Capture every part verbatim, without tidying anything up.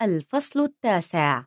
الفصل التاسع.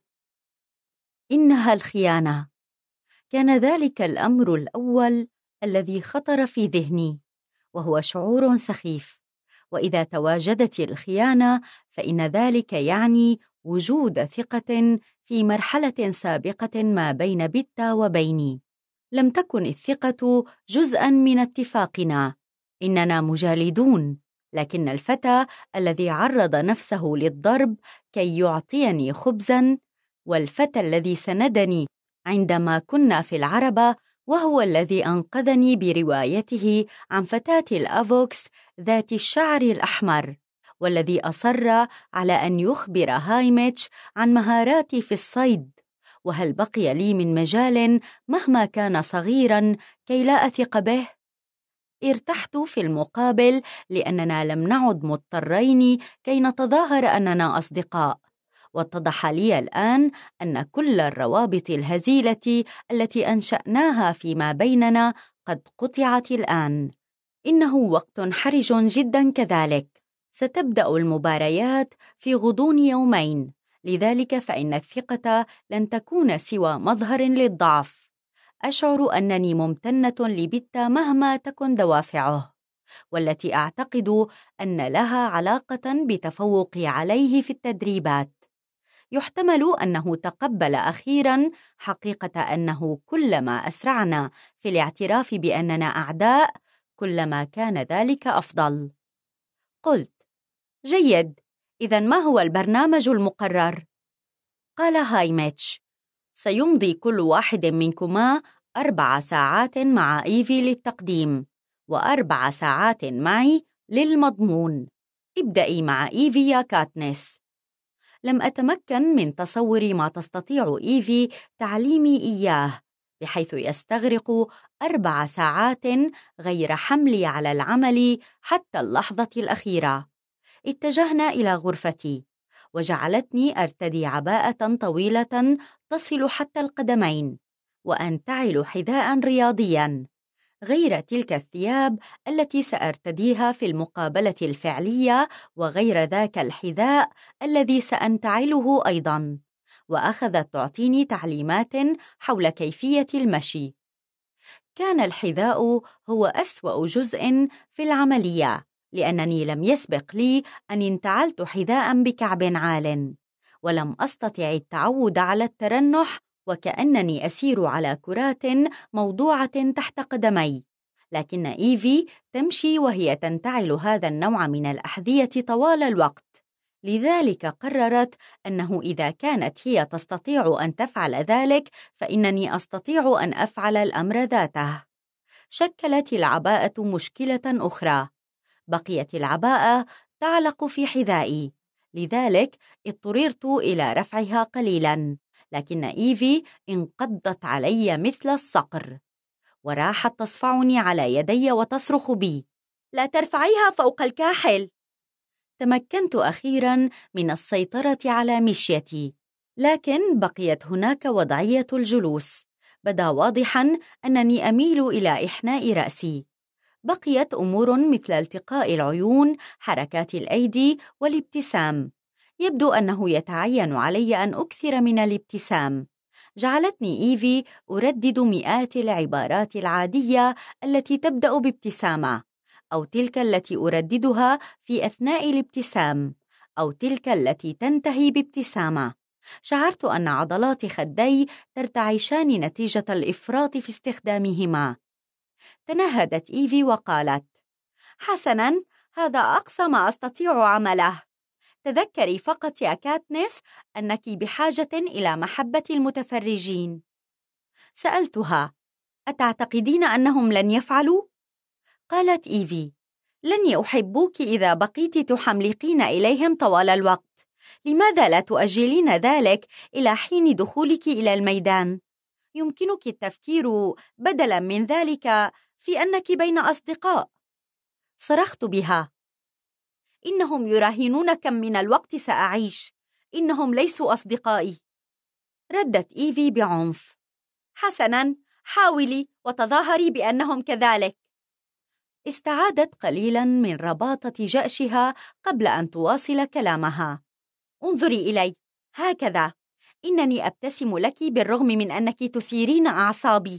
إنها الخيانة. كان ذلك الأمر الأول الذي خطر في ذهني، وهو شعور سخيف. وإذا تواجدت الخيانة فإن ذلك يعني وجود ثقة في مرحلة سابقة ما بين بيتا وبيني. لم تكن الثقة جزءاً من اتفاقنا، إننا مجالدون، لكن الفتى الذي عرض نفسه للضرب كي يعطيني خبزاً، والفتى الذي سندني عندما كنا في العربة، وهو الذي أنقذني بروايته عن فتاة الأفوكس ذات الشعر الأحمر، والذي أصر على أن يخبر هايميتش عن مهاراتي في الصيد. وهل بقي لي من مجال مهما كان صغيراً كي لا أثق به؟ ارتحت في المقابل لأننا لم نعد مضطرين كي نتظاهر أننا أصدقاء. واتضح لي الآن أن كل الروابط الهزيلة التي أنشأناها فيما بيننا قد قطعت الآن. إنه وقت حرج جدا كذلك. ستبدأ المباريات في غضون يومين، لذلك فإن الثقة لن تكون سوى مظهر للضعف. أشعر أنني ممتنة لبيتا مهما تكن دوافعه، والتي أعتقد أن لها علاقة بتفوقي عليه في التدريبات. يحتمل أنه تقبل أخيراً حقيقة أنه كلما أسرعنا في الاعتراف بأننا أعداء كلما كان ذلك أفضل. قلت: جيد، إذن ما هو البرنامج المقرر؟ قال هايميتش: سيمضي كل واحد منكما أربع ساعات مع إيفي للتقديم، وأربع ساعات معي للمضمون. ابدأي مع إيفي يا كاتنس. لم أتمكن من تصور ما تستطيع إيفي تعليمي إياه، بحيث يستغرق أربع ساعات غير حملي على العمل حتى اللحظة الأخيرة. اتجهنا إلى غرفتي، وجعلتني أرتدي عباءة طويلة تصل حتى القدمين، وأنتعل حذاء رياضياً، غير تلك الثياب التي سأرتديها في المقابلة الفعلية، وغير ذاك الحذاء الذي سأنتعله أيضاً. وأخذت تعطيني تعليمات حول كيفية المشي. كان الحذاء هو أسوأ جزء في العملية، لأنني لم يسبق لي أن انتعلت حذاء بكعب عال، ولم أستطع التعود على الترنح، وكأنني أسير على كرات موضوعة تحت قدمي. لكن إيفي تمشي وهي تنتعل هذا النوع من الأحذية طوال الوقت، لذلك قررت أنه إذا كانت هي تستطيع أن تفعل ذلك فإنني أستطيع أن أفعل الأمر ذاته. شكلت العباءة مشكلة أخرى. بقيت العباءة تعلق في حذائي، لذلك اضطررت إلى رفعها قليلاً، لكن إيفي انقضت علي مثل الصقر، وراحت تصفعني على يدي وتصرخ بي: لا ترفعيها فوق الكاحل. تمكنت أخيراً من السيطرة على مشيتي، لكن بقيت هناك وضعية الجلوس. بدا واضحاً أنني أميل إلى إحناء رأسي. بقيت أمور مثل التقاء العيون، حركات الأيدي، والابتسام. يبدو أنه يتعين علي أن أكثر من الابتسام. جعلتني إيفي أردد مئات العبارات العادية التي تبدأ بابتسامة، أو تلك التي أرددها في أثناء الابتسام، أو تلك التي تنتهي بابتسامة. شعرت أن عضلات خدي ترتعشان نتيجة الإفراط في استخدامهما. تنهدت إيفي وقالت: حسناً، هذا أقصى ما أستطيع عمله. تذكري فقط يا كاتنس أنك بحاجة إلى محبة المتفرجين. سألتها: أتعتقدين أنهم لن يفعلوا؟ قالت إيفي: لن يحبوك إذا بقيت تحملقين إليهم طوال الوقت. لماذا لا تؤجلين ذلك إلى حين دخولك إلى الميدان؟ يمكنك التفكير بدلاً من ذلك في أنك بين أصدقاء. صرخت بها: إنهم يراهنون كم من الوقت سأعيش، إنهم ليسوا أصدقائي. ردت إيفي بعنف: حسناً، حاولي وتظاهري بأنهم كذلك. استعادت قليلاً من رباطة جأشها قبل أن تواصل كلامها: انظري إلي، هكذا، إنني أبتسم لك بالرغم من أنك تثيرين أعصابي.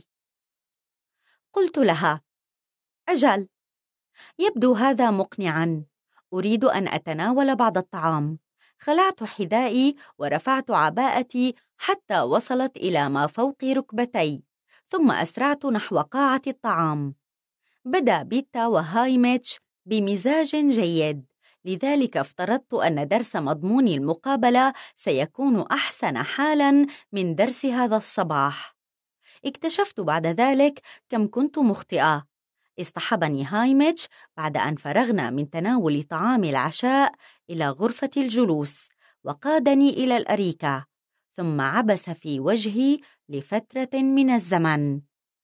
قلت لها: أجل، يبدو هذا مقنعاً. أريد أن أتناول بعض الطعام. خلعت حذائي ورفعت عباءتي حتى وصلت إلى ما فوق ركبتي، ثم أسرعت نحو قاعة الطعام. بدأ بيتا وهايميتش بمزاج جيد، لذلك افترضت أن درس مضمون المقابلة سيكون أحسن حالاً من درس هذا الصباح. اكتشفت بعد ذلك كم كنت مخطئة. اصطحبني هايميتش بعد أن فرغنا من تناول طعام العشاء إلى غرفة الجلوس، وقادني إلى الأريكة، ثم عبس في وجهي لفترة من الزمن.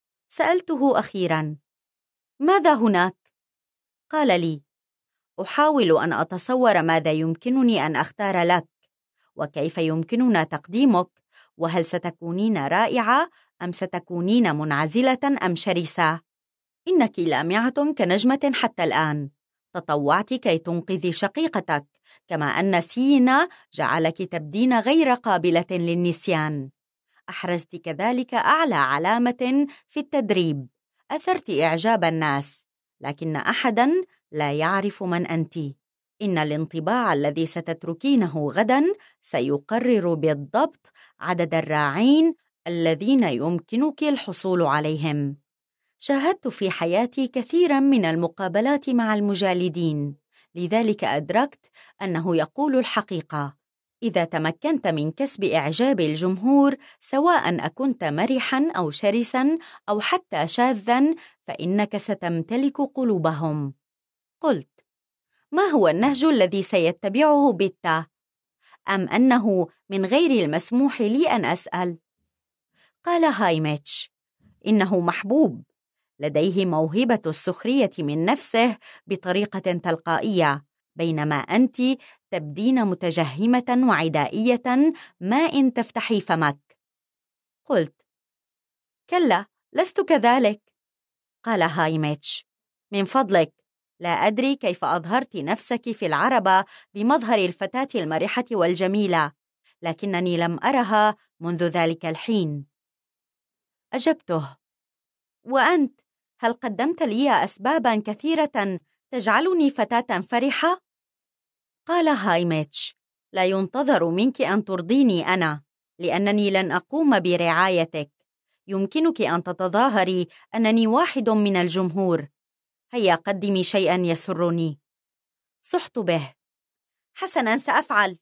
سألته أخيراً: ماذا هناك؟ قال لي: أحاول أن أتصور ماذا يمكنني أن أختار لك، وكيف يمكننا تقديمك، وهل ستكونين رائعة أم ستكونين منعزلة أم شرسة؟ إنك لامعة كنجمة حتى الآن. تطوعت كي تنقذي شقيقتك، كما أن سينا جعلك تبدين غير قابلة للنسيان. أحرزت كذلك أعلى علامة في التدريب. أثرت إعجاب الناس، لكن أحداً لا يعرف من أنت. إن الانطباع الذي ستتركينه غداً سيقرر بالضبط عدد الراعين الذين يمكنك الحصول عليهم. شاهدت في حياتي كثيراً من المقابلات مع المجالدين، لذلك أدركت أنه يقول الحقيقة. إذا تمكنت من كسب إعجاب الجمهور، سواء أكنت مرحاً أو شرساً أو حتى شاذاً، فإنك ستمتلك قلوبهم. قلت: ما هو النهج الذي سيتبعه بيتا؟ أم أنه من غير المسموح لي أن أسأل؟ قال هايميتش: إنه محبوب، لديه موهبة السخرية من نفسه بطريقة تلقائية، بينما أنت تبدين متجهمة وعدائية ما إن تفتحي فمك. قلت: كلا، لست كذلك. قال هايميتش: من فضلك، لا أدري كيف أظهرت نفسك في العربة بمظهر الفتاة المرحة والجميلة، لكنني لم أرها منذ ذلك الحين. أجبته: وأنت، هل قدمت لي أسباباً كثيرة تجعلني فتاة فرحة؟ قال هايميتش: لا ينتظر منك أن ترضيني أنا، لأنني لن أقوم برعايتك. يمكنك أن تتظاهري أنني واحد من الجمهور. هيا قدمي شيئاً يسرني. صحت به. حسناً، سأفعل.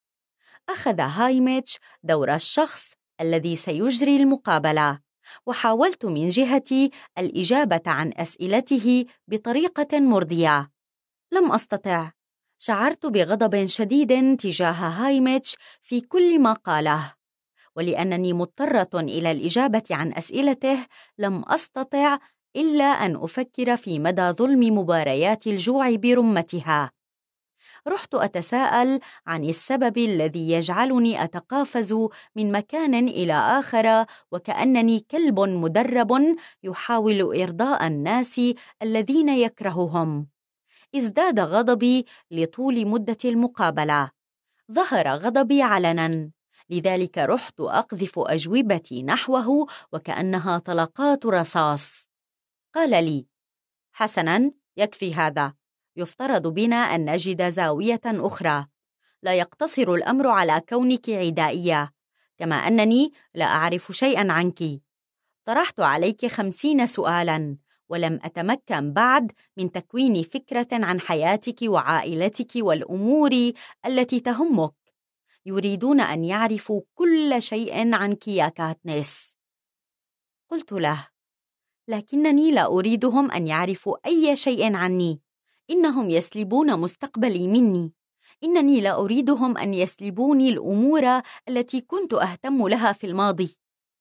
أخذ هايميتش دور الشخص الذي سيجري المقابلة، وحاولت من جهتي الإجابة عن أسئلته بطريقة مرضية. لم أستطع. شعرت بغضب شديد تجاه هايميتش في كل ما قاله، ولأنني مضطرة إلى الإجابة عن أسئلته لم أستطع إلا أن أفكر في مدى ظلم مباريات الجوع برمتها. رحت أتساءل عن السبب الذي يجعلني أتقافز من مكان إلى آخر وكأنني كلب مدرب يحاول إرضاء الناس الذين يكرههم. ازداد غضبي لطول مدة المقابلة. ظهر غضبي علناً، لذلك رحت أقذف أجوبتي نحوه وكأنها طلقات رصاص. قال لي: حسناً، يكفي هذا. يفترض بنا أن نجد زاوية أخرى. لا يقتصر الأمر على كونك عدائية، كما أنني لا أعرف شيئاً عنك. طرحت عليك خمسين سؤالاً، ولم أتمكن بعد من تكوين فكرة عن حياتك وعائلتك والأمور التي تهمك. يريدون أن يعرفوا كل شيء عنك يا كاتنيس. قلت له: لكنني لا أريدهم أن يعرفوا أي شيء عني. إنهم يسلبون مستقبلي مني. إنني لا أريدهم أن يسلبوني الأمور التي كنت أهتم لها في الماضي.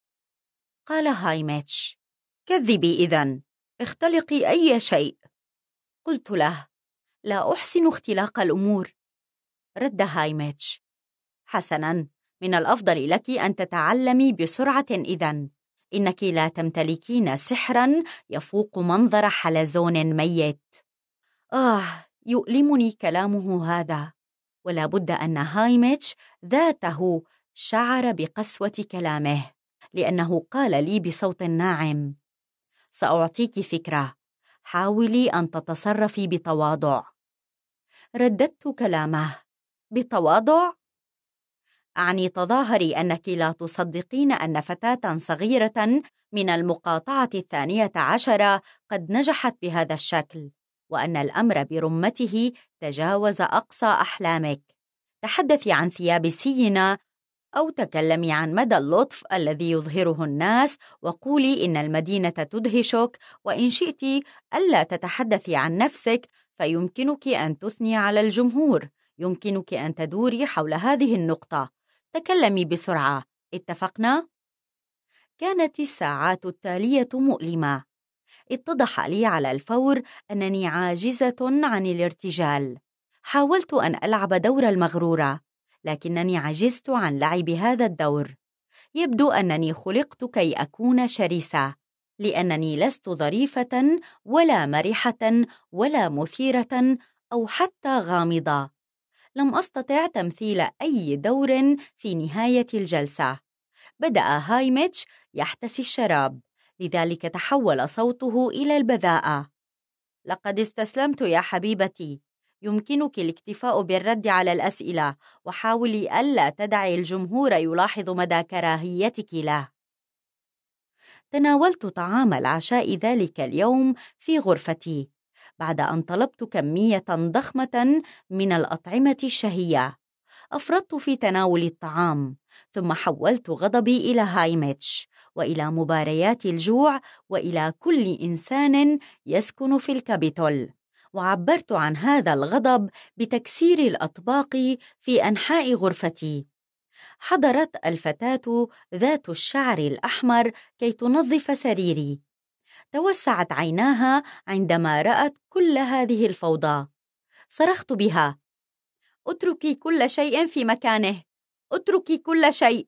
قال هايميتش: كذبي إذن، اختلقي أي شيء. قلت له: لا أحسن اختلاق الأمور. رد هايميتش: حسناً، من الأفضل لك أن تتعلمي بسرعة إذن. إنك لا تمتلكين سحراً يفوق منظر حلزون ميت. آه، يؤلمني كلامه هذا. ولا بد أن هايميتش ذاته شعر بقسوة كلامه، لأنه قال لي بصوت ناعم: سأعطيك فكرة، حاولي أن تتصرفي بتواضع. رددت كلامه: بتواضع؟ أعني تظاهري أنك لا تصدقين أن فتاة صغيرة من المقاطعة الثانية عشرة قد نجحت بهذا الشكل، وأن الأمر برمته تجاوز أقصى أحلامك. تحدثي عن ثياب سينا، أو تكلمي عن مدى اللطف الذي يظهره الناس، وقولي إن المدينة تدهشك. وإن شئت ألا تتحدثي عن نفسك فيمكنك أن تثني على الجمهور، يمكنك أن تدوري حول هذه النقطة. تكلمي بسرعة، اتفقنا؟ كانت الساعات التالية مؤلمة. اتضح لي على الفور أنني عاجزة عن الارتجال. حاولت أن ألعب دور المغرورة، لكنني عجزت عن لعب هذا الدور. يبدو أنني خلقت كي أكون شرسة، لأنني لست ظريفة ولا مرحة ولا مثيرة أو حتى غامضة. لم أستطع تمثيل أي دور. في نهاية الجلسة بدأ هايميتش يحتسي الشراب، لذلك تحول صوته إلى البذاءة: لقد استسلمت يا حبيبتي. يمكنك الاكتفاء بالرد على الأسئلة، وحاولي ألا تدعي الجمهور يلاحظ مدى كراهيتك له. تناولت طعام العشاء ذلك اليوم في غرفتي، بعد أن طلبت كمية ضخمة من الأطعمة الشهية. أفرطت في تناول الطعام، ثم حولت غضبي إلى هايميتش، وإلى مباريات الجوع، وإلى كل إنسان يسكن في الكابيتول، وعبرت عن هذا الغضب بتكسير الأطباق في أنحاء غرفتي. حضرت الفتاة ذات الشعر الأحمر كي تنظف سريري. توسعت عيناها عندما رأت كل هذه الفوضى. صرخت بها: اتركي كل شيء في مكانه، اتركي كل شيء.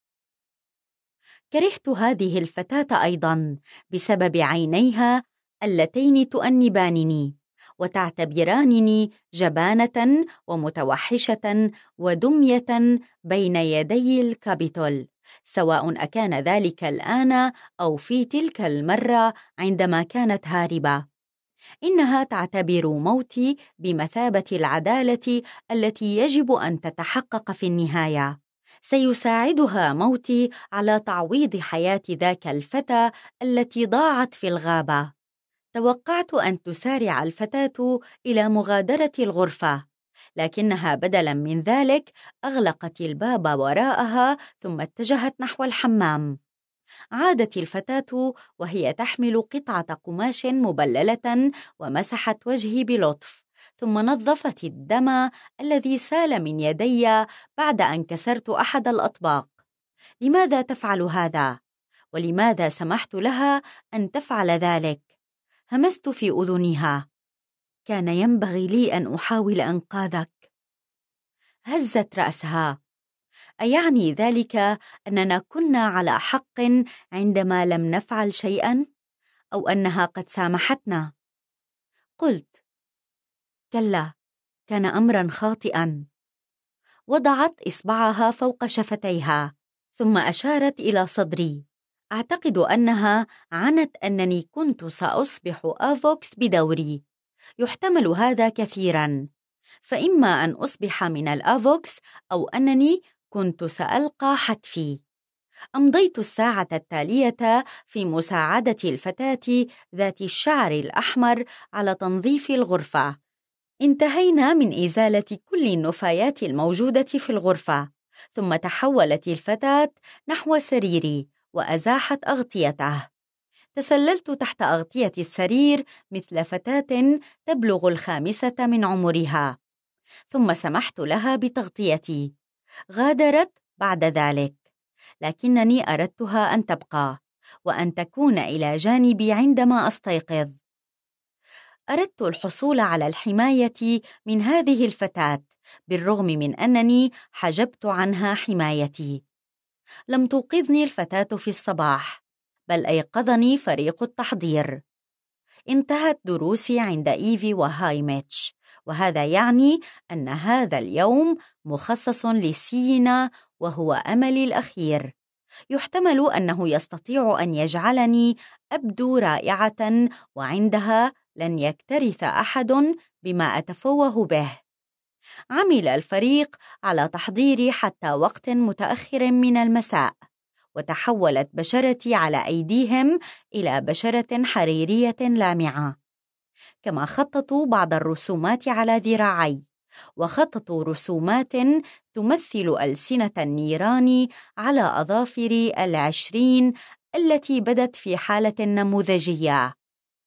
كرهت هذه الفتاة أيضاً بسبب عينيها اللتين تؤنبانني وتعتبرانني جبانة ومتوحشة ودمية بين يدي الكابيتول، سواء أكان ذلك الآن أو في تلك المرة عندما كانت هاربة. إنها تعتبر موتي بمثابة العدالة التي يجب أن تتحقق في النهاية. سيساعدها موتي على تعويض حياة ذاك الفتى التي ضاعت في الغابة. توقعت أن تسارع الفتاة إلى مغادرة الغرفة، لكنها بدلاً من ذلك أغلقت الباب وراءها ثم اتجهت نحو الحمام. عادت الفتاة وهي تحمل قطعة قماش مبللة ومسحت وجهي بلطف، ثم نظفت الدم الذي سال من يدي بعد أن كسرت أحد الأطباق. لماذا تفعل هذا؟ ولماذا سمحت لها أن تفعل ذلك؟ همست في أذنها: كان ينبغي لي أن أحاول إنقاذك. هزت رأسها: أيعني ذلك أننا كنا على حق عندما لم نفعل شيئاً؟ أو أنها قد سامحتنا؟ قلت: كلا، كان أمراً خاطئاً. وضعت إصبعها فوق شفتيها، ثم أشارت إلى صدري. أعتقد أنها عنت أنني كنت سأصبح آفوكس بدوري. يحتمل هذا كثيراً، فإما أن أصبح من الآفوكس أو أنني كنت سألقى حتفي. أمضيت الساعة التالية في مساعدة الفتاة ذات الشعر الأحمر على تنظيف الغرفة. انتهينا من إزالة كل النفايات الموجودة في الغرفة، ثم تحولت الفتاة نحو سريري وأزاحت أغطيته. تسللت تحت أغطية السرير مثل فتاة تبلغ الخامسة من عمرها، ثم سمحت لها بتغطيتي. غادرت بعد ذلك، لكنني أردتها أن تبقى وأن تكون إلى جانبي عندما أستيقظ. أردت الحصول على الحماية من هذه الفتاة بالرغم من أنني حجبت عنها حمايتي. لم توقظني الفتاة في الصباح، بل أيقظني فريق التحضير. انتهت دروسي عند إيفي وهايميتش، وهذا يعني أن هذا اليوم مخصص لسينا وهو أملي الأخير. يحتمل أنه يستطيع أن يجعلني أبدو رائعة، وعندها لن يكترث أحد بما أتفوه به. عمل الفريق على تحضيري حتى وقت متأخر من المساء، وتحولت بشرتي على أيديهم إلى بشرة حريرية لامعة. كما خططوا بعض الرسومات على ذراعي، وخططوا رسومات تمثل ألسنة النيران على أظافري العشرين التي بدت في حالة نموذجية.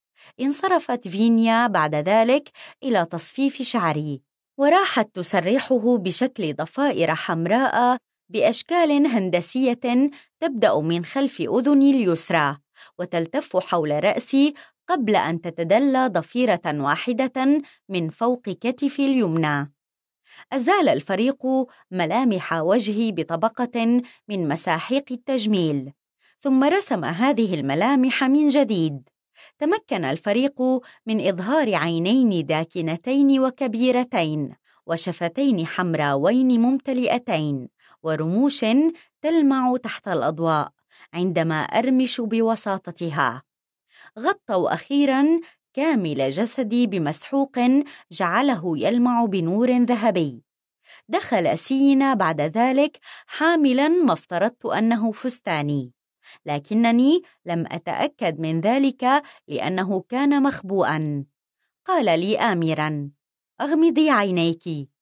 انصرفت فينيا بعد ذلك إلى تصفيف شعري، وراحت تسرحه بشكل ضفائر حمراء بأشكال هندسية تبدأ من خلف أذني اليسرى وتلتف حول رأسي قبل أن تتدلى ضفيرة واحدة من فوق كتفي اليمنى. أزال الفريق ملامح وجهي بطبقة من مساحيق التجميل، ثم رسم هذه الملامح من جديد. تمكن الفريق من إظهار عينين داكنتين وكبيرتين، وشفتين حمراوين ممتلئتين، ورموش تلمع تحت الأضواء عندما أرمش بوساطتها. غطوا أخيراً كامل جسدي بمسحوق جعله يلمع بنور ذهبي. دخل سينا بعد ذلك حاملاً ما افترضت أنه فستاني، لكنني لم أتأكد من ذلك لأنه كان مخبوءاً. قال لي آمراً: أغمضي عينيك.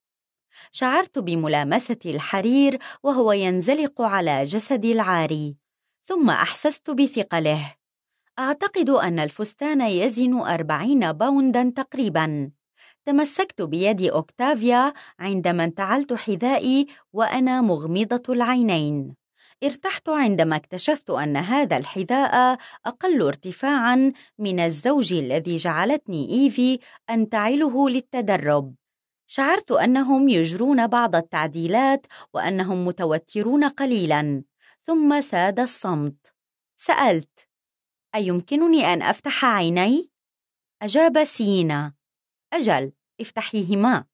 شعرت بملامسة الحرير وهو ينزلق على جسدي العاري، ثم أحسست بثقله. أعتقد أن الفستان يزن أربعين باونداً تقريباً. تمسكت بيد أوكتافيا عندما انتعلت حذائي وأنا مغمضة العينين. ارتحت عندما اكتشفت أن هذا الحذاء أقل ارتفاعاً من الزوج الذي جعلتني إيفي أنتعله للتدرب. شعرت أنهم يجرون بعض التعديلات وأنهم متوترون قليلاً، ثم ساد الصمت. سألت: أيمكنني أن أفتح عيني؟ أجاب سينا: أجل، افتحيهما.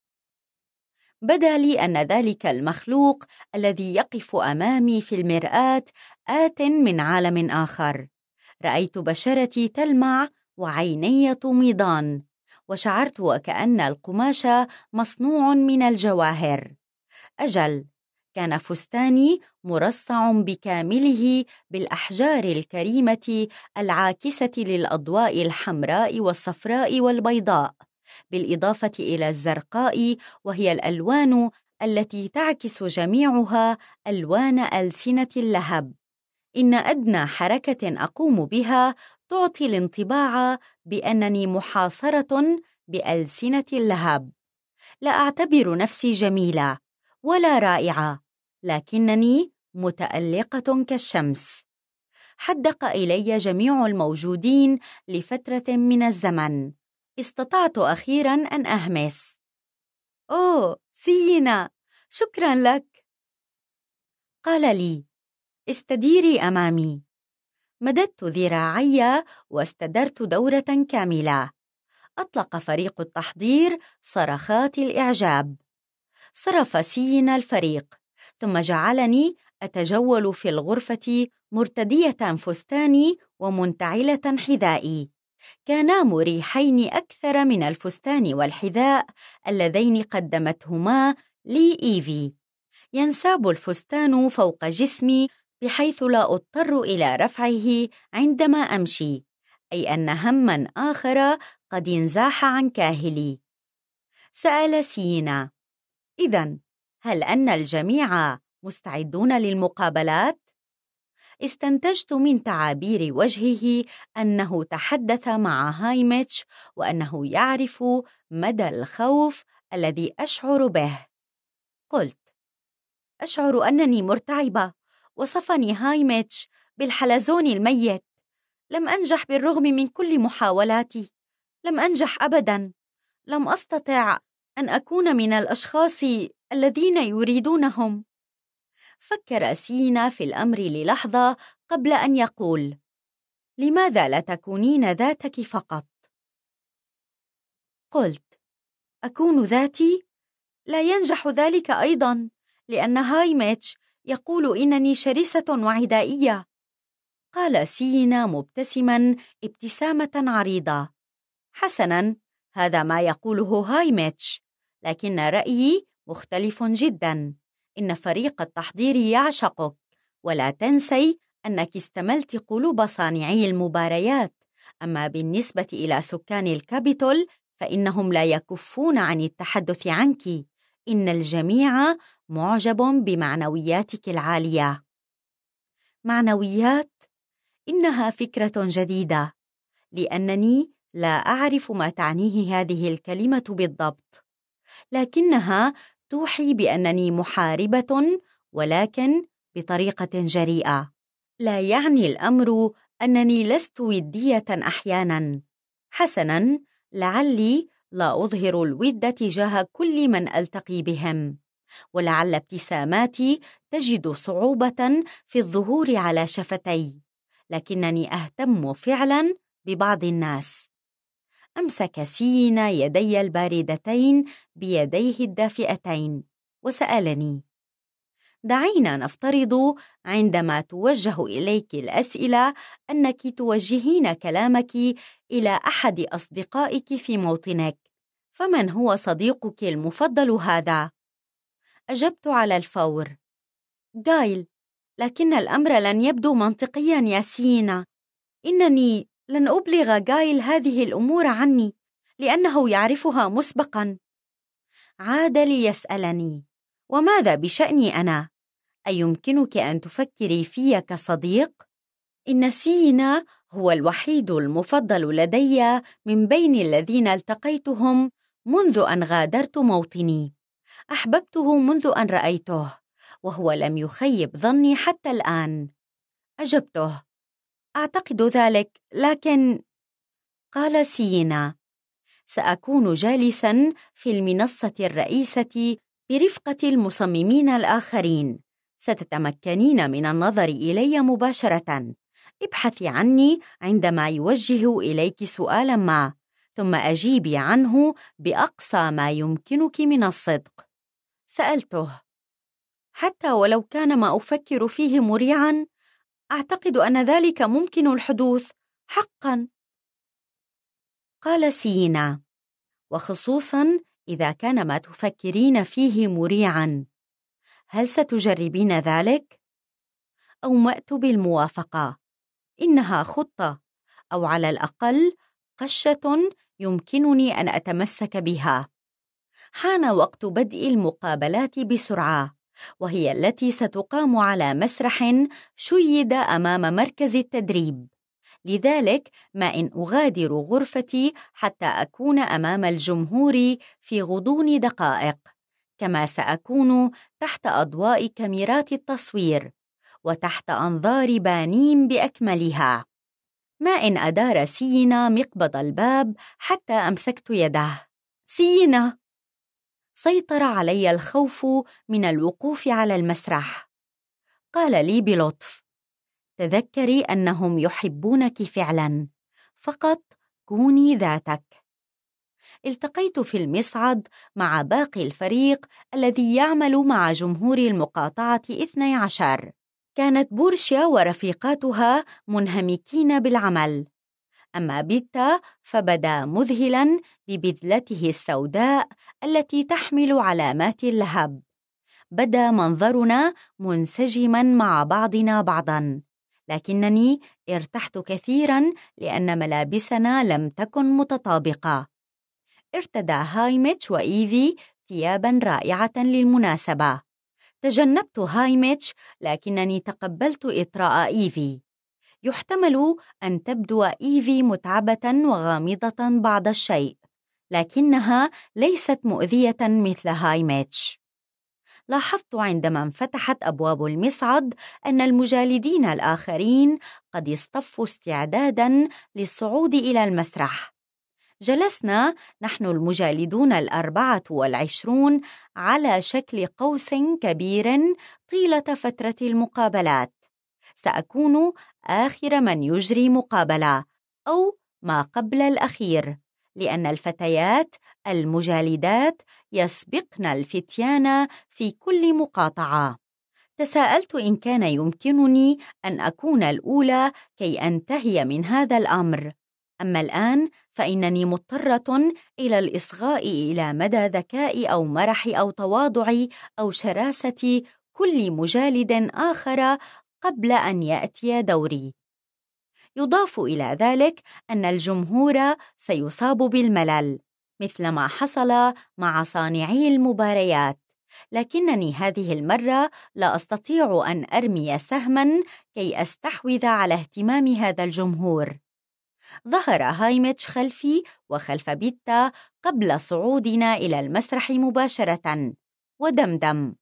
بدا لي أن ذلك المخلوق الذي يقف أمامي في المرآة آت من عالم آخر. رأيت بشرتي تلمع وعيني تميضان، وشعرت وكأن القماش مصنوع من الجواهر. أجل، كان فستاني مرصع بكامله بالأحجار الكريمة العاكسة للأضواء الحمراء والصفراء والبيضاء، بالإضافة إلى الزرقاء، وهي الألوان التي تعكس جميعها ألوان ألسنة اللهب. إن أدنى حركة أقوم بها تعطي الانطباع بأنني محاصرة بألسنة اللهب. لا أعتبر نفسي جميلة ولا رائعة، لكنني متألقة كالشمس. حدق إلي جميع الموجودين لفترة من الزمن. استطعت أخيراً أن أهمس: أوه سينا، شكراً لك. قال لي: استديري أمامي. مددت ذراعي واستدرت دورة كاملة. أطلق فريق التحضير صرخات الإعجاب. صرف سينا الفريق، ثم جعلني أتجول في الغرفة مرتدية فستاني ومنتعلة حذائي. كانا مريحين أكثر من الفستان والحذاء اللذين قدمتهما لي إيفي. ينساب الفستان فوق جسمي بحيث لا أضطر إلى رفعه عندما أمشي، أي أن هماً آخر قد انزاح عن كاهلي. سأل سينا: إذن هل أن الجميع مستعدون للمقابلات؟ استنتجت من تعابير وجهه أنه تحدث مع هايميتش وأنه يعرف مدى الخوف الذي أشعر به. قلت: أشعر أنني مرتعبة. وصفني هايميتش بالحلزون الميت. لم أنجح بالرغم من كل محاولاتي. لم أنجح أبداً. لم أستطع أن أكون من الأشخاص الذين يريدونهم. فكر سينا في الأمر للحظة قبل أن يقول: لماذا لا تكونين ذاتك فقط؟ قلت: أكون ذاتي؟ لا ينجح ذلك أيضا، لأن هايميتش يقول إنني شرسة وعدائية. قال سينا مبتسما ابتسامة عريضة: حسنا، هذا ما يقوله هايميتش، لكن رأيي مختلف جدا. إن فريق التحضير يعشقك، ولا تنسي أنك استملت قلوب صانعي المباريات. أما بالنسبة إلى سكان الكابيتول فإنهم لا يكفون عن التحدث عنك. إن الجميع معجب بمعنوياتك العالية. معنويات؟ إنها فكرة جديدة، لأنني لا أعرف ما تعنيه هذه الكلمة بالضبط، لكنها توحي بأنني محاربة، ولكن بطريقة جريئة. لا يعني الأمر أنني لست ودية أحيانا. حسنا، لعلي لا أظهر الود تجاه كل من ألتقي بهم، ولعل ابتساماتي تجد صعوبة في الظهور على شفتي، لكنني أهتم فعلا ببعض الناس. أمسك سينا يدي الباردتين بيديه الدافئتين وسألني: دعينا نفترض عندما توجه إليك الأسئلة أنك توجهين كلامك إلى أحد أصدقائك في موطنك، فمن هو صديقك المفضل هذا؟ أجبت على الفور: غايل. لكن الأمر لن يبدو منطقيا يا سينا. إنني لن أبلغ غايل هذه الأمور عني، لأنه يعرفها مسبقا. عاد ليسألني: وماذا بشأني أنا؟ أيمكنك أن تفكري في كصديق؟ إن سينا هو الوحيد المفضل لدي من بين الذين التقيتهم منذ أن غادرت موطني. أحببته منذ أن رأيته، وهو لم يخيب ظني حتى الآن. أجبته: أعتقد ذلك، لكن... قال سينا: سأكون جالساً في المنصة الرئيسة برفقة المصممين الآخرين. ستتمكنين من النظر إلي مباشرة. ابحثي عني عندما يوجه إليك سؤالاً ما، ثم أجيبي عنه بأقصى ما يمكنك من الصدق. سألته: حتى ولو كان ما أفكر فيه مريعاً؟ أعتقد أن ذلك ممكن الحدوث حقاً. قال سينا: وخصوصاً إذا كان ما تفكرين فيه مريعاً. هل ستجربين ذلك؟ أومأت بالموافقة. إنها خطة، أو على الأقل قشة يمكنني أن أتمسك بها. حان وقت بدء المقابلات بسرعة، وهي التي ستقام على مسرح شيد أمام مركز التدريب. لذلك ما إن أغادر غرفتي حتى أكون أمام الجمهور في غضون دقائق، كما سأكون تحت أضواء كاميرات التصوير وتحت أنظار بانين بأكملها. ما إن أدار سينا مقبض الباب حتى أمسكت يده. سينا! سيطر علي الخوف من الوقوف على المسرح. قال لي بلطف: تذكري أنهم يحبونك فعلاً، فقط كوني ذاتك. التقيت في المصعد مع باقي الفريق الذي يعمل مع جمهور المقاطعة اثني عشر. كانت بورشيا ورفيقاتها منهمكين بالعمل، أما بيتا فبدا مذهلاً ببذلته السوداء التي تحمل علامات اللهب. بدا منظرنا منسجماً مع بعضنا بعضاً، لكنني ارتحت كثيراً لأن ملابسنا لم تكن متطابقة. ارتدى هايميتش وإيفي ثياباً رائعة للمناسبة. تجنبت هايميتش، لكنني تقبلت إطراء إيفي. يحتمل أن تبدو إيفي متعبة وغامضة بعض الشيء، لكنها ليست مؤذية مثل هايميتش. لاحظت عندما انفتحت أبواب المصعد أن المجالدين الآخرين قد اصطفوا استعداداً للصعود إلى المسرح. جلسنا نحن المجالدون الأربعة والعشرون على شكل قوس كبير طيلة فترة المقابلات. سأكون آخر من يجري مقابلة، أو ما قبل الأخير، لأن الفتيات المجالدات يسبقن الفتيان في كل مقاطعة. تساءلت إن كان يمكنني أن أكون الأولى كي أنتهي من هذا الأمر. أما الآن فإنني مضطرة إلى الإصغاء إلى مدى ذكاء أو مرح أو تواضع أو شراسة كل مجالد آخر قبل أن يأتي دوري. يضاف إلى ذلك أن الجمهور سيصاب بالملل مثلما حصل مع صانعي المباريات، لكنني هذه المرة لا أستطيع أن أرمي سهماً كي أستحوذ على اهتمام هذا الجمهور. ظهر هايميتش خلفي وخلف بيتا قبل صعودنا إلى المسرح مباشرة، ودمدم: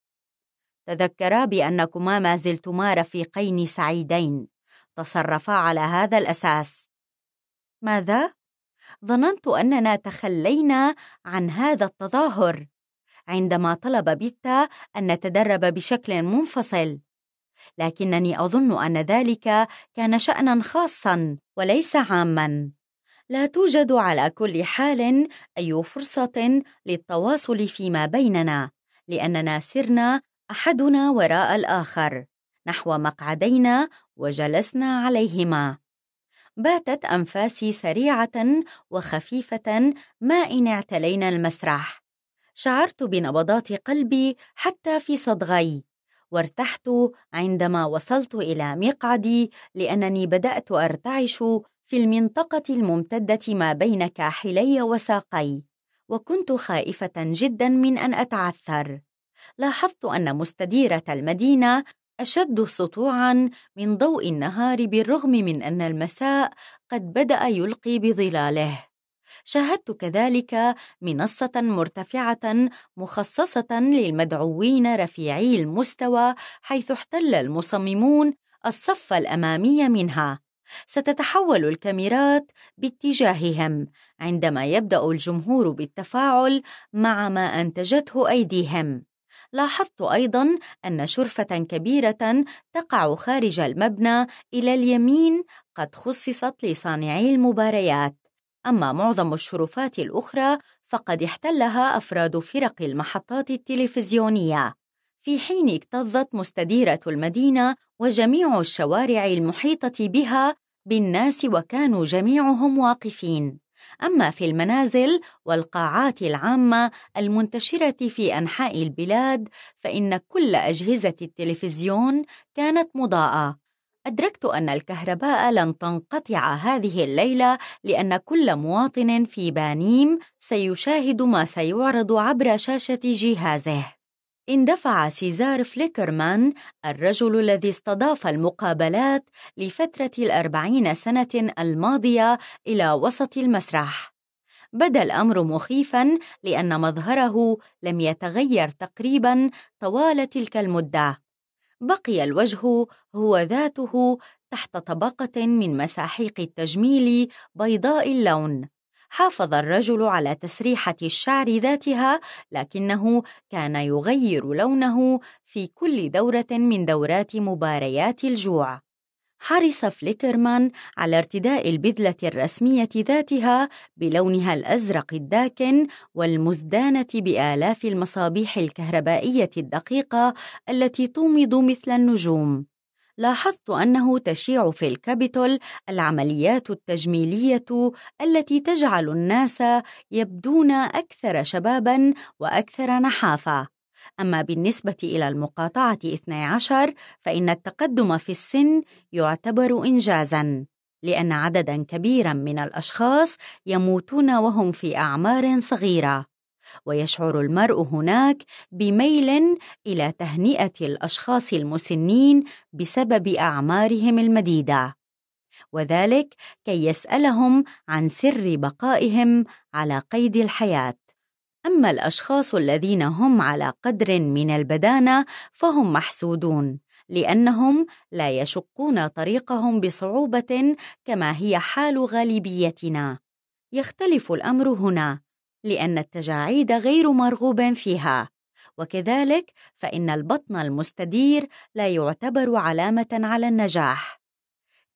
تذكرا بأنكما ما زلتما رفيقين سعيدين، تصرفا على هذا الأساس. ماذا؟ ظننت أننا تخلينا عن هذا التظاهر عندما طلب بيتا أن نتدرب بشكل منفصل، لكنني أظن أن ذلك كان شأناً خاصاً وليس عاماً. لا توجد على كل حال أي فرصة للتواصل فيما بيننا، لأننا سرنا أحدنا وراء الآخر نحو مقعدينا وجلسنا عليهما. باتت أنفاسي سريعة وخفيفة ما إن اعتلينا المسرح. شعرت بنبضات قلبي حتى في صدغي، وارتحت عندما وصلت إلى مقعدي لأنني بدأت أرتعش في المنطقة الممتدة ما بين كاحلي وساقي، وكنت خائفة جدا من أن أتعثر. لاحظت أن مستديرة المدينة أشد سطوعا من ضوء النهار بالرغم من أن المساء قد بدأ يلقي بظلاله. شاهدت كذلك منصة مرتفعة مخصصة للمدعوين رفيعي المستوى، حيث احتل المصممون الصف الأمامي منها. ستتحول الكاميرات باتجاههم عندما يبدأ الجمهور بالتفاعل مع ما أنتجته أيديهم. لاحظت أيضاً أن شرفة كبيرة تقع خارج المبنى إلى اليمين قد خصصت لصانعي المباريات، أما معظم الشرفات الأخرى فقد احتلها أفراد فرق المحطات التلفزيونية، في حين اكتظت مستديرة المدينة وجميع الشوارع المحيطة بها بالناس وكانوا جميعهم واقفين. أما في المنازل والقاعات العامة المنتشرة في أنحاء البلاد فإن كل أجهزة التلفزيون كانت مضاءة. أدركت أن الكهرباء لن تنقطع هذه الليلة، لأن كل مواطن في بانيم سيشاهد ما سيعرض عبر شاشة جهازه. اندفع سيزار فليكرمان، الرجل الذي استضاف المقابلات لفترة الأربعين سنة الماضية، إلى وسط المسرح. بدا الأمر مخيفاً لأن مظهره لم يتغير تقريباً طوال تلك المدة. بقي الوجه هو ذاته تحت طبقة من مساحيق التجميل بيضاء اللون. حافظ الرجل على تسريحة الشعر ذاتها، لكنه كان يغير لونه في كل دورة من دورات مباريات الجوع. حرص فليكرمان على ارتداء البذلة الرسمية ذاتها بلونها الأزرق الداكن والمزدانة بآلاف المصابيح الكهربائية الدقيقة التي تومض مثل النجوم. لاحظت أنه تشيع في الكابيتول العمليات التجميلية التي تجعل الناس يبدون أكثر شباباً وأكثر نحافة. أما بالنسبة إلى المقاطعة اثني عشر فإن التقدم في السن يعتبر إنجازاً، لأن عدداً كبيراً من الأشخاص يموتون وهم في أعمار صغيرة، ويشعر المرء هناك بميل إلى تهنئة الأشخاص المسنين بسبب أعمارهم المديدة، وذلك كي يسألهم عن سر بقائهم على قيد الحياة. أما الأشخاص الذين هم على قدر من البدانة فهم محسودون، لأنهم لا يشقون طريقهم بصعوبة كما هي حال غالبيتنا. يختلف الأمر هنا، لأن التجاعيد غير مرغوب فيها، وكذلك فإن البطن المستدير لا يعتبر علامة على النجاح.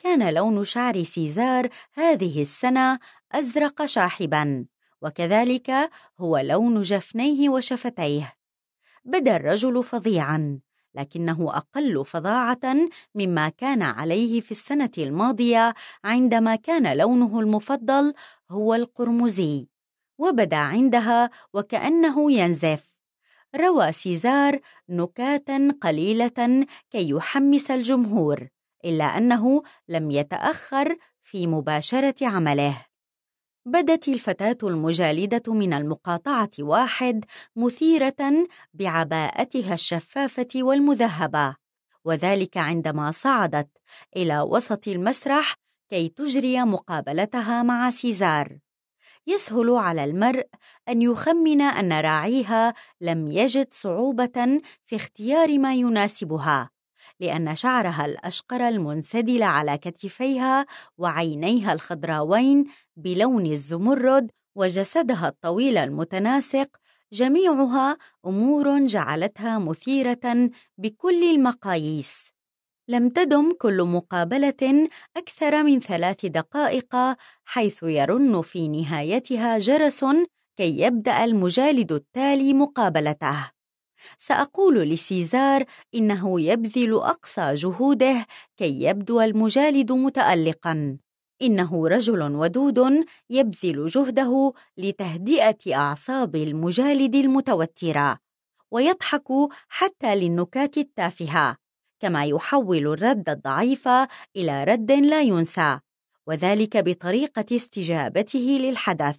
كان لون شعر سيزار هذه السنة أزرق شاحباً، وكذلك هو لون جفنيه وشفتيه. بدا الرجل فظيعاً، لكنه أقل فظاعة مما كان عليه في السنة الماضية عندما كان لونه المفضل هو القرمزي، وبدا عندها وكأنه ينزف. روى سيزار نكاتاً قليلة كي يحمس الجمهور، إلا أنه لم يتأخر في مباشرة عمله. بدت الفتاة المجالدة من المقاطعة واحد مثيرة بعباءتها الشفافة والمذهبة، وذلك عندما صعدت إلى وسط المسرح كي تجري مقابلتها مع سيزار. يسهل على المرء أن يخمن أن راعيها لم يجد صعوبة في اختيار ما يناسبها، لأن شعرها الأشقر المنسدل على كتفيها وعينيها الخضراوين بلون الزمرد وجسدها الطويل المتناسق جميعها أمور جعلتها مثيرة بكل المقاييس. لم تدم كل مقابلة أكثر من ثلاث دقائق، حيث يرن في نهايتها جرس كي يبدأ المجالد التالي مقابلته. سأقول لسيزار إنه يبذل أقصى جهوده كي يبدو المجالد متألقاً. إنه رجل ودود يبذل جهده لتهدئة أعصاب المجالد المتوترة، ويضحك حتى للنكات التافهة، كما يحول الرد الضعيف إلى رد لا ينسى، وذلك بطريقة استجابته للحدث.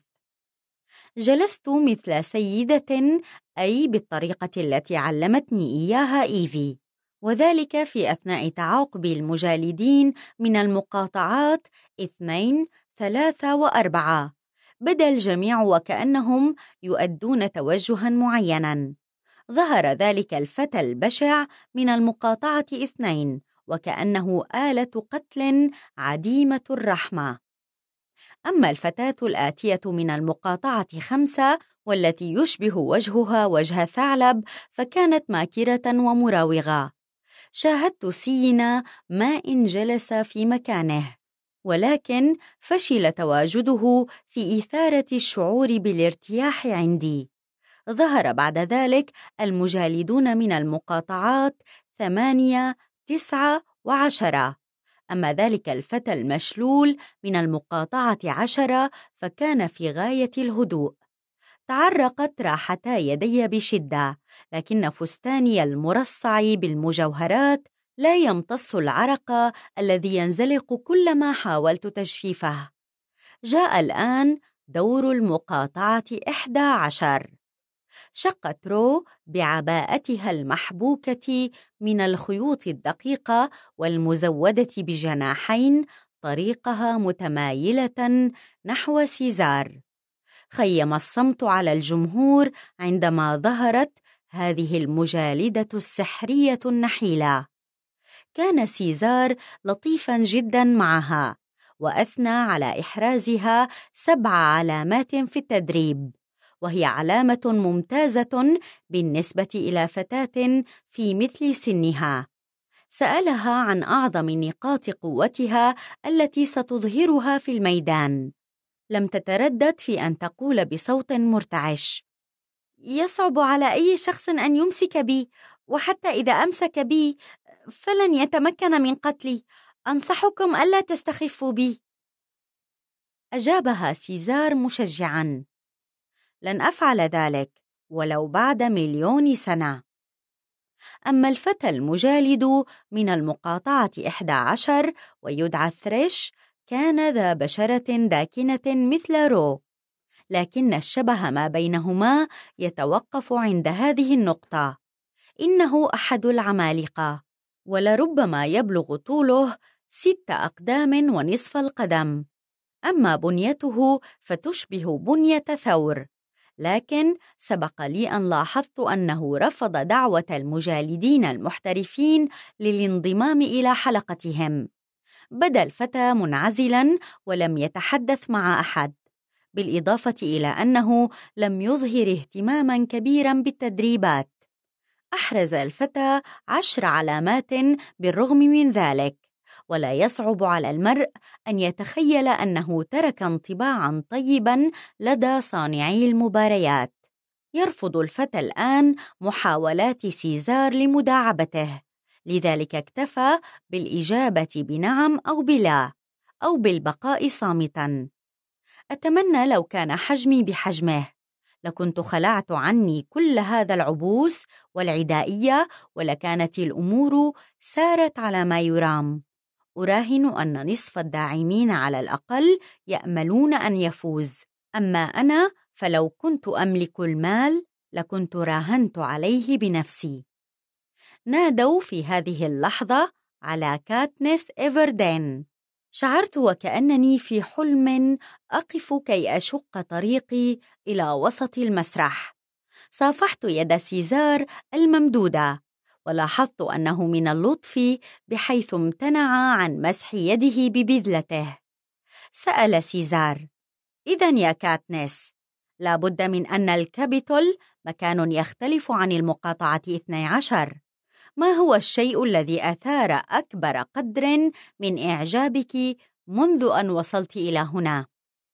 جلست مثل سيدة، أي بالطريقة التي علمتني إياها إيفي، وذلك في أثناء تعاقب المجالدين من المقاطعات اثنين ثلاثة وأربعة. بدا الجميع وكأنهم يؤدون توجها معينا. ظهر ذلك الفتى البشع من المقاطعة اثنين وكأنه آلة قتل عديمة الرحمة. أما الفتاة الآتية من المقاطعة خمسة والتي يشبه وجهها وجه ثعلب فكانت ماكرة ومراوغة. شاهدت سينا ما إن جلس في مكانه، ولكن فشل تواجده في إثارة الشعور بالارتياح عندي. ظهر بعد ذلك المجالدون من المقاطعات ثمانية تسعة وعشرة. أما ذلك الفتى المشلول من المقاطعة عشرة فكان في غاية الهدوء. تعرقت راحتا يدي بشدة، لكن فستاني المرصع بالمجوهرات لا يمتص العرق الذي ينزلق كلما حاولت تجفيفه. جاء الآن دور المقاطعة إحدى عشر. شقت رو بعباءتها المحبوكة من الخيوط الدقيقة والمزودة بجناحين طريقها متمايلة نحو سيزار. خيم الصمت على الجمهور عندما ظهرت هذه المجالدة السحرية النحيلة. كان سيزار لطيفاً جداً معها، وأثنى على إحرازها سبع علامات في التدريب، وهي علامة ممتازة بالنسبة إلى فتاة في مثل سنها. سألها عن أعظم نقاط قوتها التي ستظهرها في الميدان. لم تتردد في أن تقول بصوت مرتعش: يصعب على أي شخص أن يمسك بي، وحتى إذا أمسك بي فلن يتمكن من قتلي. أنصحكم ألا تستخفوا بي. أجابها سيزار مشجعاً: لن أفعل ذلك ولو بعد مليون سنة. أما الفتى المجالد من المقاطعة إحدى عشر ويدعى ثريش كان ذا بشرة داكنة مثل رو، لكن الشبه ما بينهما يتوقف عند هذه النقطة: إنه أحد العمالقة، ولربما يبلغ طوله ست أقدام ونصف القدم. أما بنيته فتشبه بنية ثور، لكن سبق لي أن لاحظت أنه رفض دعوة المجالدين المحترفين للانضمام إلى حلقتهم. بدا الفتى منعزلاً ولم يتحدث مع أحد، بالإضافة إلى أنه لم يظهر اهتماماً كبيراً بالتدريبات. أحرز الفتى عشر علامات بالرغم من ذلك، ولا يصعب على المرء أن يتخيل أنه ترك انطباعاً طيباً لدى صانعي المباريات. يرفض الفتى الآن محاولات سيزار لمداعبته، لذلك اكتفى بالإجابة بنعم أو بلا، أو بالبقاء صامتاً. أتمنى لو كان حجمي بحجمه، لكنت خلعت عني كل هذا العبوس والعدائية، ولكانت الأمور سارت على ما يرام. أراهن أن نصف الداعمين على الأقل يأملون أن يفوز، أما أنا فلو كنت أملك المال لكنت راهنت عليه بنفسي. نادوا في هذه اللحظة على كاتنيس إيفردين. شعرت وكأنني في حلم أقف كي أشق طريقي إلى وسط المسرح. صافحت يد سيزار الممدودة، ولاحظت أنه من اللطف بحيث امتنع عن مسح يده ببذلته. سأل سيزار: إذن يا كاتنيس، لا بد من أن الكابيتول مكان يختلف عن المقاطعة اثني عشر. ما هو الشيء الذي أثار أكبر قدر من إعجابك منذ أن وصلت إلى هنا؟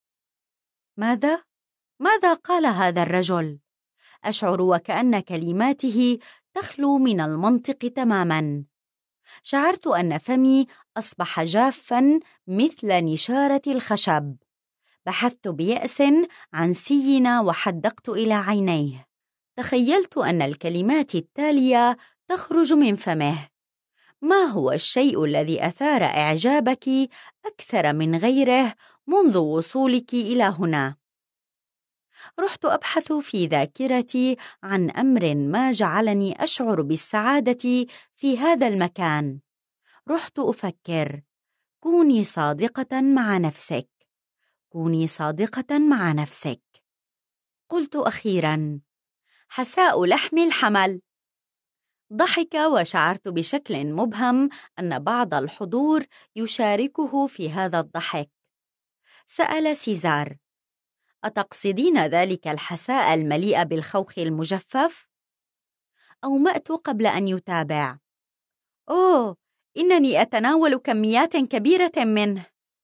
ماذا؟ ماذا قال هذا الرجل؟ أشعر وكأن كلماته تخلو من المنطق تماماً. شعرت أن فمي أصبح جافاً مثل نشارة الخشب. بحثت بيأس عن سينا وحدقت إلى عينيه. تخيلت أن الكلمات التالية تخرج من فمه: ما هو الشيء الذي أثار إعجابك أكثر من غيره منذ وصولك إلى هنا؟ رحت أبحث في ذاكرتي عن أمر ما جعلني أشعر بالسعادة في هذا المكان. رحت أفكر: كوني صادقة مع نفسك، كوني صادقة مع نفسك. قلت أخيراً: حساء لحم الحمل. ضحك، وشعرت بشكل مبهم أن بعض الحضور يشاركه في هذا الضحك. سأل سيزار: أتقصدين ذلك الحساء المليء بالخوخ المجفف؟ أومأت قبل أن يتابع: أوه، إنني أتناول كميات كبيرة منه.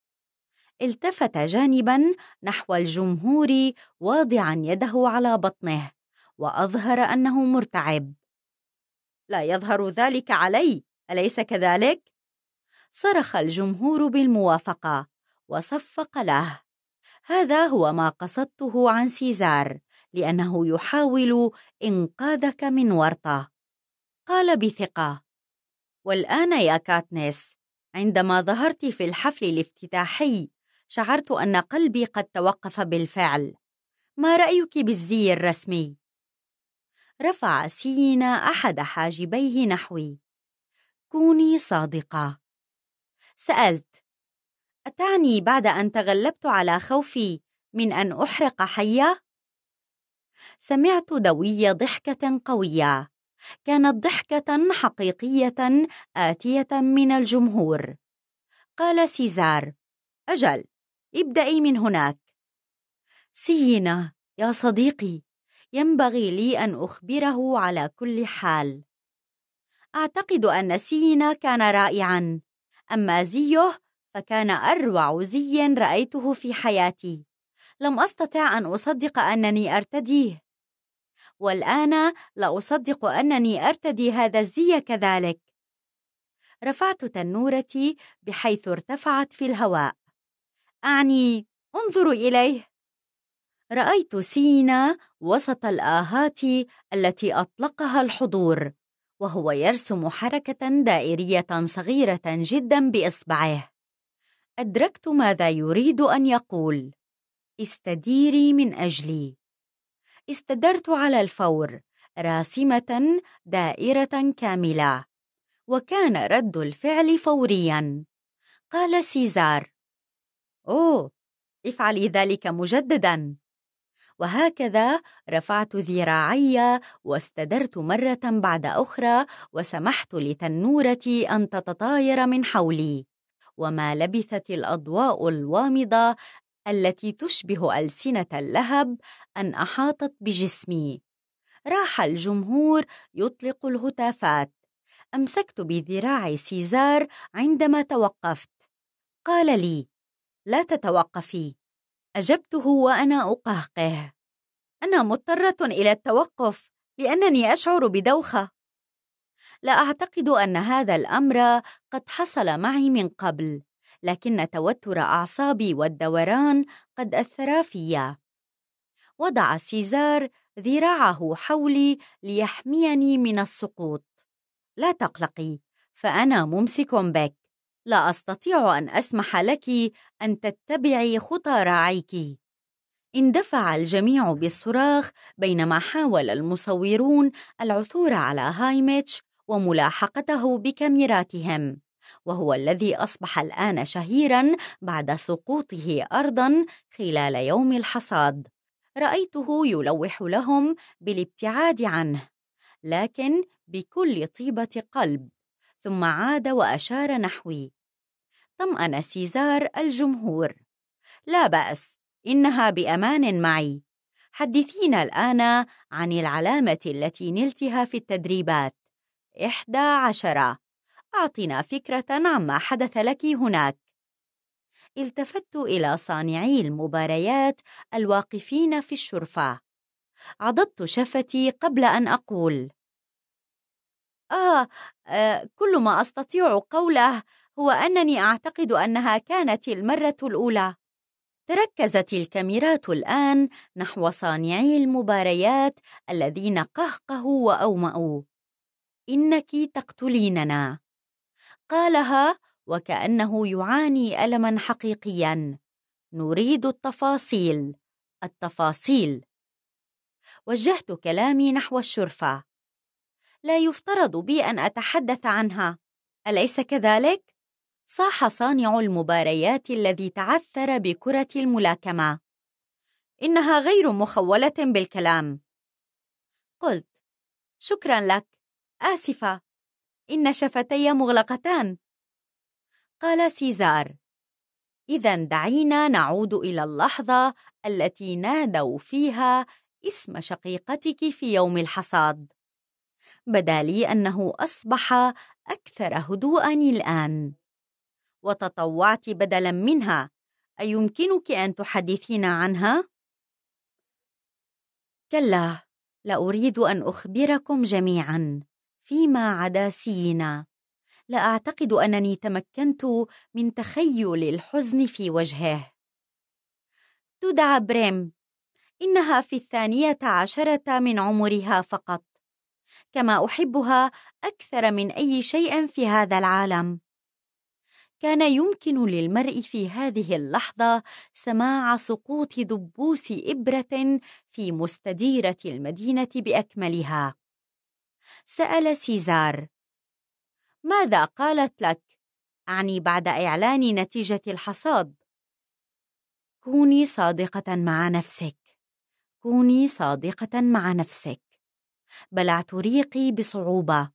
التفت جانباً نحو الجمهور واضعاً يده على بطنه، وأظهر أنه مرتعب. لا يظهر ذلك علي، أليس كذلك؟ صرخ الجمهور بالموافقة وصفق له. هذا هو ما قصدته عن سيزار، لأنه يحاول إنقاذك من ورطة. قال بثقة: والآن يا كاتنيس، عندما ظهرت في الحفل الافتتاحي شعرت أن قلبي قد توقف بالفعل. ما رأيك بالزي الرسمي؟ رفع سينا أحد حاجبيه نحوي: كوني صادقة. سألت: أتعني بعد أن تغلبت على خوفي من أن أحرق حية؟ سمعت دوي ضحكة قوية، كانت ضحكة حقيقية آتية من الجمهور. قال سيزار: أجل، ابدأي من هناك. سينا يا صديقي، ينبغي لي أن أخبره على كل حال. أعتقد أن سينا كان رائعاً، أما زيه فكان أروع زي رأيته في حياتي. لم أستطع أن أصدق أنني أرتديه، والآن لا أصدق أنني أرتدي هذا الزي كذلك. رفعت تنورتي بحيث ارتفعت في الهواء. أعني انظروا إليه. رأيت سينا وسط الآهات التي أطلقها الحضور، وهو يرسم حركة دائرية صغيرة جدا بإصبعه. أدركت ماذا يريد أن يقول: استديري من أجلي. استدرت على الفور، راسمة دائرة كاملة، وكان رد الفعل فوريا. قال سيزار: أوه، افعلي ذلك مجددا. وهكذا رفعت ذراعي واستدرت مرة بعد أخرى، وسمحت لتنورتي أن تتطاير من حولي. وما لبثت الأضواء الوامضة التي تشبه ألسنة اللهب أن أحاطت بجسمي. راح الجمهور يطلق الهتافات. أمسكت بذراع سيزار عندما توقفت. قال لي: لا تتوقفي. أجبته وأنا أقهقه: أنا مضطرة إلى التوقف لأنني أشعر بدوخة. لا أعتقد أن هذا الأمر قد حصل معي من قبل، لكن توتر أعصابي والدوران قد أثرا في. وضع سيزار ذراعه حولي ليحميني من السقوط. لا تقلقي، فأنا ممسك بك. لا أستطيع أن أسمح لك أن تتبعي خطى راعيك. اندفع الجميع بالصراخ بينما حاول المصورون العثور على هايميتش وملاحقته بكاميراتهم، وهو الذي أصبح الآن شهيراً بعد سقوطه أرضاً خلال يوم الحصاد. رأيته يلوح لهم بالابتعاد عنه، لكن بكل طيبة قلب، ثم عاد وأشار نحوي. طمأن سيزار الجمهور: لا بأس، إنها بأمان معي. حدثينا الآن عن العلامة التي نلتها في التدريبات. إحدى عشرة. أعطنا فكرة عما حدث لك هناك. التفت إلى صانعي المباريات الواقفين في الشرفة. عضدت شفتي قبل أن أقول: آه, آه كل ما أستطيع قوله هو أنني أعتقد أنها كانت المرة الأولى. تركزت الكاميرات الآن نحو صانعي المباريات الذين قهقهوا وأومأوا. إنك تقتليننا، قالها وكأنه يعاني ألماً حقيقياً. نريد التفاصيل، التفاصيل. وجهت كلامي نحو الشرفة. لا يفترض بي أن أتحدث عنها، أليس كذلك؟ صاح صانع المباريات الذي تعثر بكرة الملاكمة: إنها غير مخولة بالكلام. قلت: شكراً لك، آسفة، إن شفتي مغلقتان. قال سيزار: إذن دعينا نعود إلى اللحظة التي نادوا فيها اسم شقيقتك في يوم الحصاد. بدا لي أنه أصبح أكثر هدوءاً الآن. وتطوعت بدلاً منها: أيمكنك أن تحدثينا عنها؟ كلا، لا أريد أن أخبركم جميعاً فيما عدا سينا. لا أعتقد أنني تمكنت من تخيل الحزن في وجهه. تدعى بريم. إنها في الثانية عشرة من عمرها فقط. كما أحبها أكثر من أي شيء في هذا العالم. كان يمكن للمرء في هذه اللحظة سماع سقوط دبوس إبرة في مستديرة المدينة بأكملها. سأل سيزار: ماذا قالت لك؟ أعني بعد إعلان نتيجة الحصاد. كوني صادقة مع نفسك، كوني صادقة مع نفسك. بلعت ريقي بصعوبة.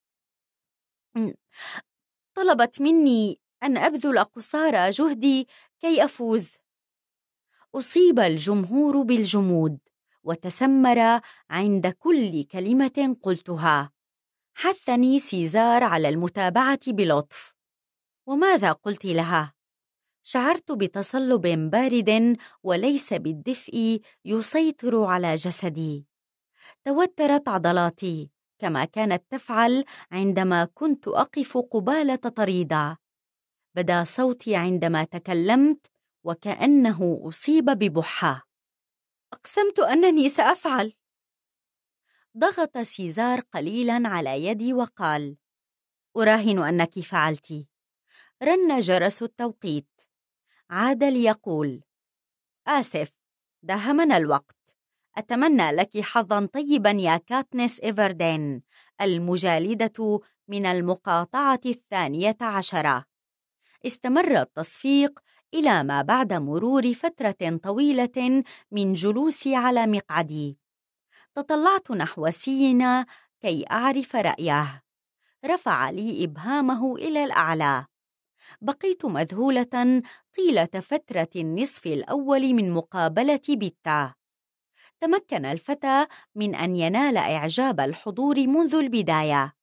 طلبت مني أن أبذل قصارى جهدي كي أفوز. أصيب الجمهور بالجمود وتسمر عند كل كلمة قلتها. حثني سيزار على المتابعة بلطف. وماذا قلت لها؟ شعرت بتصلب بارد وليس بالدفء يسيطر على جسدي. توترت عضلاتي كما كانت تفعل عندما كنت أقف قبالة طريدة. بدا صوتي عندما تكلمت وكأنه أصيب ببحة. أقسمت أنني سأفعل. ضغط سيزار قليلاً على يدي وقال: أراهن أنك فعلت. رن جرس التوقيت. عاد ليقول: آسف، داهمنا الوقت. أتمنى لك حظاً طيباً يا كاتنس إيفردين، المجالدة من المقاطعة الثانية عشرة. استمر التصفيق إلى ما بعد مرور فترة طويلة من جلوسي على مقعدي. تطلعت نحو سينا كي أعرف رأيه. رفع لي إبهامه إلى الأعلى. بقيت مذهولة طيلة فترة النصف الأول من مقابلة بيتا. تمكن الفتى من أن ينال إعجاب الحضور منذ البداية،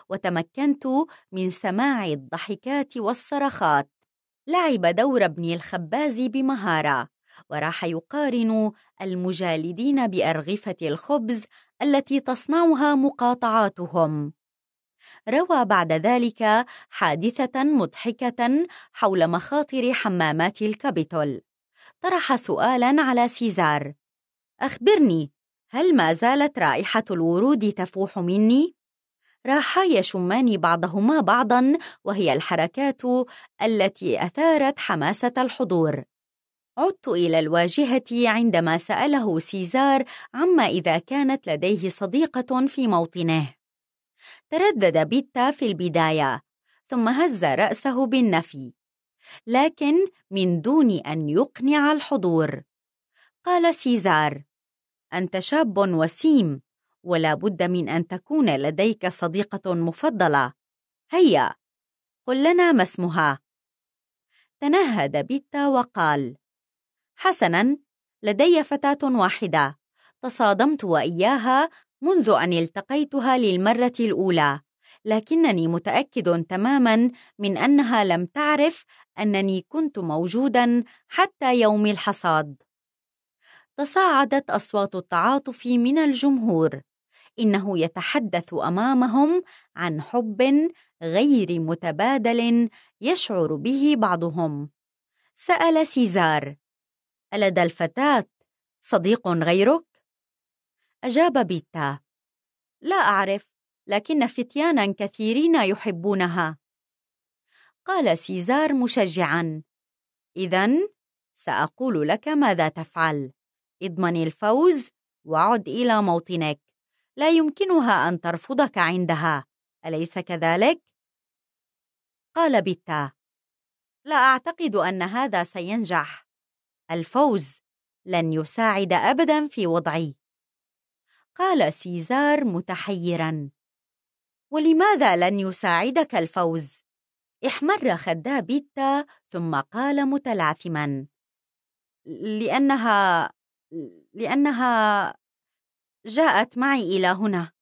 وتمكنت من سماع الضحكات والصرخات. لعب دور ابن الخباز بمهارة، وراح يقارن المجالدين بأرغفة الخبز التي تصنعها مقاطعاتهم. روى بعد ذلك حادثة مضحكة حول مخاطر حمامات الكابيتول. طرح سؤالاً على سيزار: أخبرني، هل ما زالت رائحة الورود تفوح مني؟ راحا يشمان بعضهما بعضاً، وهي الحركات التي أثارت حماسة الحضور. عدت إلى الواجهة عندما سأله سيزار عما إذا كانت لديه صديقة في موطنه. تردد بيتا في البداية، ثم هز رأسه بالنفي، لكن من دون أن يقنع الحضور. قال سيزار: أنت شاب وسيم، ولا بد من أن تكون لديك صديقة مفضلة. هيا قل لنا ما اسمها. تنهد بيتا وقال: حسناً، لدي فتاة واحدة تصادمت وإياها منذ أن التقيتها للمرة الأولى، لكنني متأكد تماماً من أنها لم تعرف أنني كنت موجوداً حتى يوم الحصاد. تصاعدت أصوات التعاطف من الجمهور. إنه يتحدث أمامهم عن حب غير متبادل يشعر به بعضهم. سأل سيزار: ألدى الفتاة صديق غيرك؟ أجاب بيتا: لا أعرف، لكن فتيانا كثيرين يحبونها. قال سيزار مشجعا: إذن سأقول لك ماذا تفعل. اضمن الفوز وعد إلى موطنك، لا يمكنها أن ترفضك عندها، أليس كذلك؟ قال بيتا: لا أعتقد أن هذا سينجح، الفوز لن يساعد أبدا في وضعي. قال سيزار متحيرا: ولماذا لن يساعدك الفوز؟ احمر خدا بيتا ثم قال متلعثما: لأنها لأنها جاءت معي إلى هنا.